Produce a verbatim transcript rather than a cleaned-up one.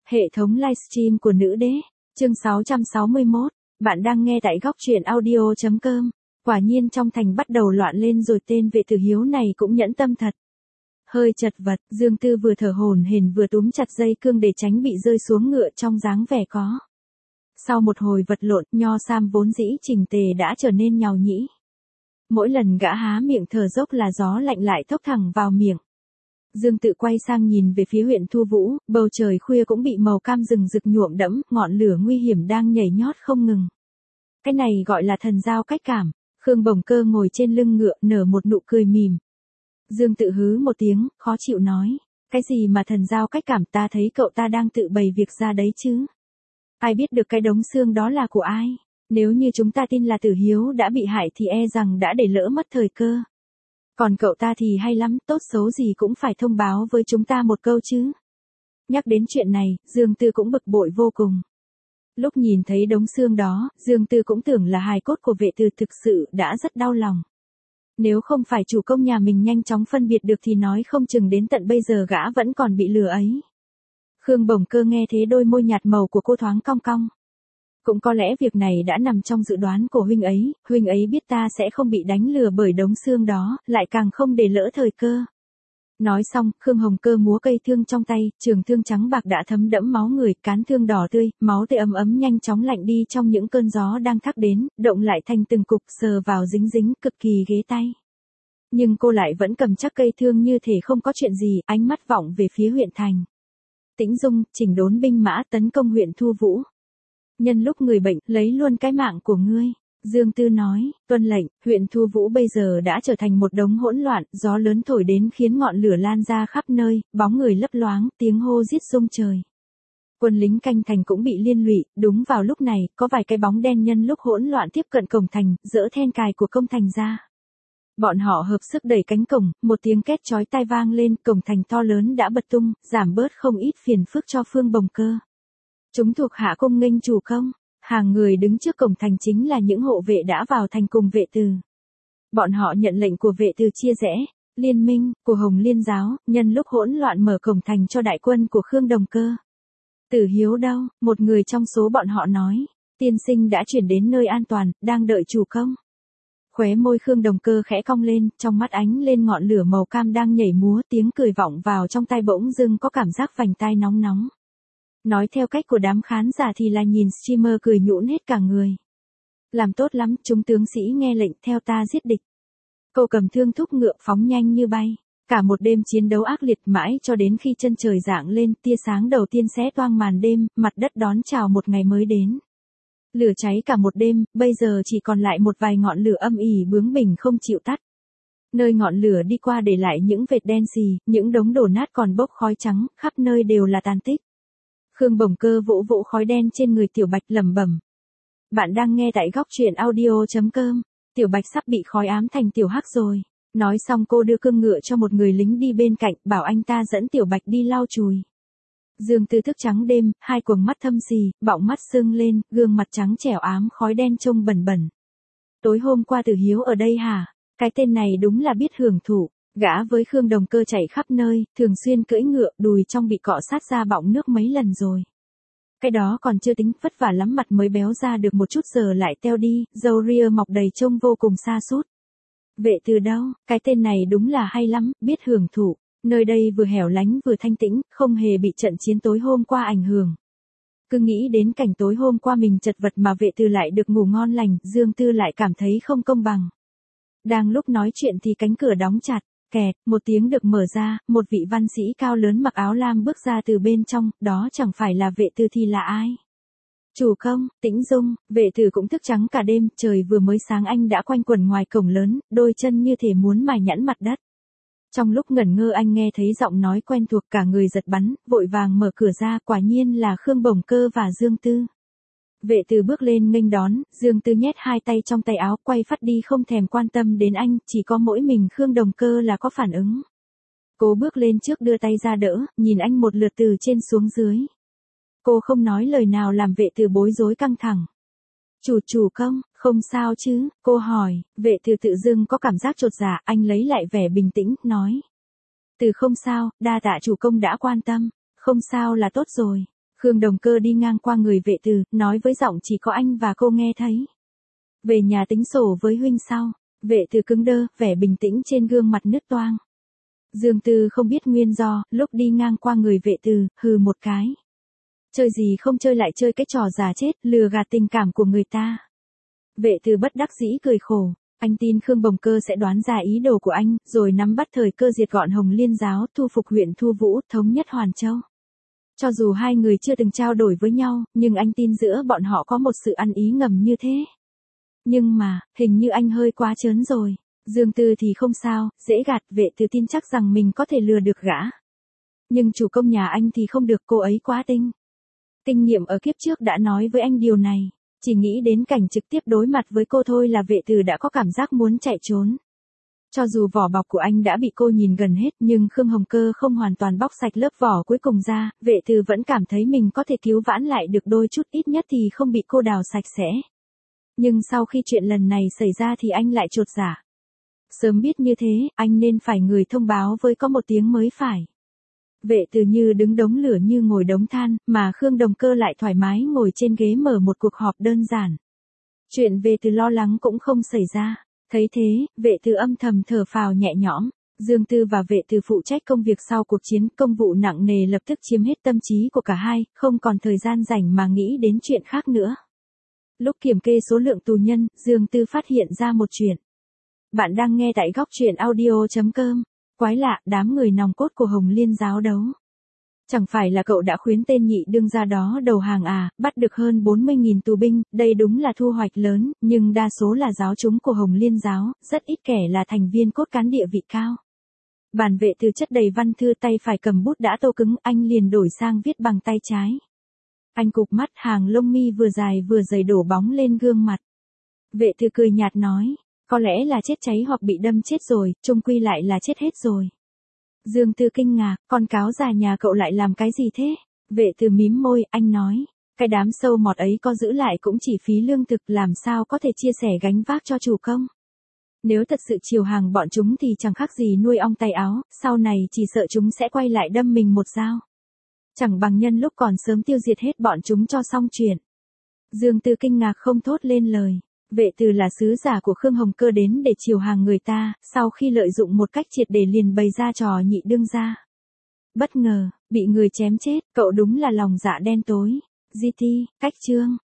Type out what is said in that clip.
Hệ thống livestream của nữ đế, chương sáu trăm sáu mươi mốt, bạn đang nghe tại góc truyện audio chấm com. Quả nhiên trong thành bắt đầu loạn lên rồi, tên vệ tử hiếu này cũng nhẫn tâm thật. Hơi chật vật, Dương Tư vừa thở hổn hển vừa túm chặt dây cương để tránh bị rơi xuống ngựa trong dáng vẻ có. Sau một hồi vật lộn, Nho Sam vốn dĩ chỉnh tề đã trở nên nhàu nhĩ. Mỗi lần gã há miệng thở dốc là gió lạnh lại thốc thẳng vào miệng. Dương Tự quay sang nhìn về phía huyện Thu Vũ, bầu trời khuya cũng bị màu cam rừng rực nhuộm đẫm, ngọn lửa nguy hiểm đang nhảy nhót không ngừng. Cái này gọi là thần giao cách cảm. Khương Bồng Cơ ngồi trên lưng ngựa, nở một nụ cười mỉm. Dương Tự hứ một tiếng, khó chịu nói, cái gì mà thần giao cách cảm, ta thấy cậu ta đang tự bày việc ra đấy chứ. Ai biết được cái đống xương đó là của ai? Nếu như chúng ta tin là Tử Hiếu đã bị hại thì e rằng đã để lỡ mất thời cơ. Còn cậu ta thì hay lắm, tốt xấu gì cũng phải thông báo với chúng ta một câu chứ. Nhắc đến chuyện này, Dương Tư cũng bực bội vô cùng. Lúc nhìn thấy đống xương đó, Dương Tư cũng tưởng là hài cốt của vệ từ, thực sự đã rất đau lòng. Nếu không phải chủ công nhà mình nhanh chóng phân biệt được thì nói không chừng đến tận bây giờ gã vẫn còn bị lừa ấy. Khương Bồng Cơ nghe thế đôi môi nhạt màu của cô thoáng cong cong. Cũng có lẽ việc này đã nằm trong dự đoán của huynh ấy, huynh ấy biết ta sẽ không bị đánh lừa bởi đống xương đó, lại càng không để lỡ thời cơ. Nói xong, Khương Hồng Cơ múa cây thương trong tay, trường thương trắng bạc đã thấm đẫm máu người, cán thương đỏ tươi, máu tươi ấm ấm nhanh chóng lạnh đi trong những cơn gió đang thác đến, động lại thành từng cục, sờ vào dính dính, cực kỳ ghế tay. Nhưng cô lại vẫn cầm chắc cây thương như thể không có chuyện gì, ánh mắt vọng về phía huyện thành. Tĩnh Dung, chỉnh đốn binh mã tấn công huyện Thu Vũ. Nhân lúc người bệnh, lấy luôn cái mạng của ngươi. Dương Tư nói, tuân lệnh, huyện Thu Vũ bây giờ đã trở thành một đống hỗn loạn, gió lớn thổi đến khiến ngọn lửa lan ra khắp nơi, bóng người lấp loáng, tiếng hô rít rung trời. Quân lính canh thành cũng bị liên lụy, đúng vào lúc này, có vài cái bóng đen nhân lúc hỗn loạn tiếp cận cổng thành, dỡ then cài của công thành ra. Bọn họ hợp sức đẩy cánh cổng, một tiếng két chói tai vang lên, cổng thành to lớn đã bật tung, giảm bớt không ít phiền phức cho Phương Bồng Cơ. Chúng thuộc hạ cung nghênh chủ công. Hàng người đứng trước cổng thành chính là những hộ vệ đã vào thành cùng vệ từ. Bọn họ nhận lệnh của vệ từ chia rẽ, liên minh, của Hồng Liên giáo, nhân lúc hỗn loạn mở cổng thành cho đại quân của Khương Đồng Cơ. Tử Hiếu đâu? Một người trong số bọn họ nói, tiên sinh đã chuyển đến nơi an toàn, đang đợi chủ công. Khóe môi Khương Đồng Cơ khẽ cong lên, trong mắt ánh lên ngọn lửa màu cam đang nhảy múa, tiếng cười vọng vào trong tai bỗng dưng có cảm giác vành tai nóng nóng. Nói theo cách của đám khán giả thì là nhìn streamer cười nhũn hết cả người. Làm tốt lắm, chúng tướng sĩ nghe lệnh theo ta giết địch. Cô cầm thương thúc ngựa phóng nhanh như bay. Cả một đêm chiến đấu ác liệt mãi cho đến khi chân trời rạng lên, tia sáng đầu tiên xé toang màn đêm, mặt đất đón chào một ngày mới đến. Lửa cháy cả một đêm, bây giờ chỉ còn lại một vài ngọn lửa âm ỉ bướng bỉnh không chịu tắt. Nơi ngọn lửa đi qua để lại những vệt đen xì, những đống đổ nát còn bốc khói trắng, khắp nơi đều là tàn tích. Khương Bồng Cơ vỗ vỗ khói đen trên người Tiểu Bạch lẩm bẩm. Bạn đang nghe tại góc truyện audio chấm com. Tiểu Bạch sắp bị khói ám thành tiểu hắc rồi. Nói xong cô đưa cương ngựa cho một người lính đi bên cạnh, bảo anh ta dẫn Tiểu Bạch đi lau chùi. Dương Tư thức trắng đêm, hai quầng mắt thâm xì, bọng mắt sưng lên, gương mặt trắng trẻo ám khói đen trông bẩn bẩn. Tối hôm qua Tử Hiếu ở đây hả? Cái tên này đúng là biết hưởng thụ. Gã với Khương Đồng Cơ chạy khắp nơi, thường xuyên cưỡi ngựa, đùi trong bị cọ sát ra bọng nước mấy lần rồi. Cái đó còn chưa tính, vất vả lắm, mặt mới béo ra được một chút giờ lại teo đi, râu ria mọc đầy trông vô cùng sa sút. Vệ từ đâu? Cái tên này đúng là hay lắm, biết hưởng thụ. Nơi đây vừa hẻo lánh vừa thanh tĩnh, không hề bị trận chiến tối hôm qua ảnh hưởng. Cứ nghĩ đến cảnh tối hôm qua mình chật vật mà vệ từ lại được ngủ ngon lành, Dương Tư lại cảm thấy không công bằng. Đang lúc nói chuyện thì cánh cửa đóng chặt. Kẹt, một tiếng được mở ra, một vị văn sĩ cao lớn mặc áo lam bước ra từ bên trong, đó chẳng phải là vệ từ thì là ai? Chủ công, Tĩnh Dung, vệ từ cũng thức trắng cả đêm, trời vừa mới sáng anh đã quanh quẩn ngoài cổng lớn, đôi chân như thể muốn mài nhẵn mặt đất. Trong lúc ngẩn ngơ anh nghe thấy giọng nói quen thuộc, cả người giật bắn, vội vàng mở cửa ra, quả nhiên là Khương Bồng Cơ và Dương Tư. Vệ từ bước lên nghênh đón, Dương Tư nhét hai tay trong tay áo, quay phát đi không thèm quan tâm đến anh, chỉ có mỗi mình Khương Đồng Cơ là có phản ứng. Cô bước lên trước đưa tay ra đỡ, nhìn anh một lượt từ trên xuống dưới. Cô không nói lời nào làm vệ từ bối rối căng thẳng. Chủ chủ công, không sao chứ, cô hỏi, vệ từ tự dưng có cảm giác chột dạ, anh lấy lại vẻ bình tĩnh, nói. Từ không sao, đa tạ chủ công đã quan tâm, không sao là tốt rồi. Khương Đồng Cơ đi ngang qua người Vệ Từ, nói với giọng chỉ có anh và cô nghe thấy. Về nhà tính sổ với huynh sau. Vệ Từ cứng đơ, vẻ bình tĩnh trên gương mặt nứt toang. Dương Tư không biết nguyên do, lúc đi ngang qua người Vệ Từ, hừ một cái. Chơi gì không chơi lại chơi cái trò già chết, lừa gạt tình cảm của người ta. Vệ Từ bất đắc dĩ cười khổ. Anh tin Khương Bồng Cơ sẽ đoán ra ý đồ của anh, rồi nắm bắt thời cơ diệt gọn Hồng Liên giáo, thu phục huyện Thu Vũ, thống nhất Hoàn Châu. Cho dù hai người chưa từng trao đổi với nhau, nhưng anh tin giữa bọn họ có một sự ăn ý ngầm như thế. Nhưng mà, hình như anh hơi quá trớn rồi. Dương Tư thì không sao, dễ gạt. Vệ Từ tin chắc rằng mình có thể lừa được gã. Nhưng chủ công nhà anh thì không được, cô ấy quá tinh. Kinh nghiệm ở kiếp trước đã nói với anh điều này. Chỉ nghĩ đến cảnh trực tiếp đối mặt với cô thôi là Vệ Từ đã có cảm giác muốn chạy trốn. Cho dù vỏ bọc của anh đã bị cô nhìn gần hết, nhưng Khương Hồng Cơ không hoàn toàn bóc sạch lớp vỏ cuối cùng ra, Vệ Từ vẫn cảm thấy mình có thể cứu vãn lại được đôi chút, ít nhất thì không bị cô đào sạch sẽ. Nhưng sau khi chuyện lần này xảy ra thì anh lại chột dạ. Sớm biết như thế, anh nên phải người thông báo với có một tiếng mới phải. Vệ Từ như đứng đống lửa như ngồi đống than, mà Khương Đồng Cơ lại thoải mái ngồi trên ghế mở một cuộc họp đơn giản. Chuyện Vệ Từ lo lắng cũng không xảy ra. Thấy thế, Vệ Từ âm thầm thở phào nhẹ nhõm. Dương Tư và Vệ Từ phụ trách công việc sau cuộc chiến, công vụ nặng nề lập tức chiếm hết tâm trí của cả hai, không còn thời gian rảnh mà nghĩ đến chuyện khác nữa. Lúc kiểm kê số lượng tù nhân, Dương Tư phát hiện ra một chuyện. Bạn đang nghe tại góc truyện audio chấm com. Quái lạ, đám người nòng cốt của Hồng Liên giáo đấu. Chẳng phải là cậu đã khuyến tên nhị đương gia đó đầu hàng à, bắt được hơn bốn mươi nghìn tù binh, đây đúng là thu hoạch lớn, nhưng đa số là giáo chúng của Hồng Liên giáo, rất ít kẻ là thành viên cốt cán địa vị cao. Bản Vệ Từ chất đầy văn thư, tay phải cầm bút đã tô cứng, anh liền đổi sang viết bằng tay trái. Anh cụp mắt, hàng lông mi vừa dài vừa dày đổ bóng lên gương mặt. Vệ Từ cười nhạt nói, có lẽ là chết cháy hoặc bị đâm chết rồi, chung quy lại là chết hết rồi. Dương Tư kinh ngạc, con cáo già nhà cậu lại làm cái gì thế? Vệ Từ mím môi, anh nói, cái đám sâu mọt ấy có giữ lại cũng chỉ phí lương thực, làm sao có thể chia sẻ gánh vác cho chủ công. Nếu thật sự chiều hàng bọn chúng thì chẳng khác gì nuôi ong tay áo, sau này chỉ sợ chúng sẽ quay lại đâm mình một dao. Chẳng bằng nhân lúc còn sớm tiêu diệt hết bọn chúng cho xong chuyện. Dương Tư kinh ngạc không thốt lên lời. Vệ Từ là sứ giả của Khương Hồng Cơ đến để chiều hàng người ta, sau khi lợi dụng một cách triệt để liền bày ra trò nhị đương gia. Bất ngờ, bị người chém chết, cậu đúng là lòng dạ đen tối. giê tê, cách chương.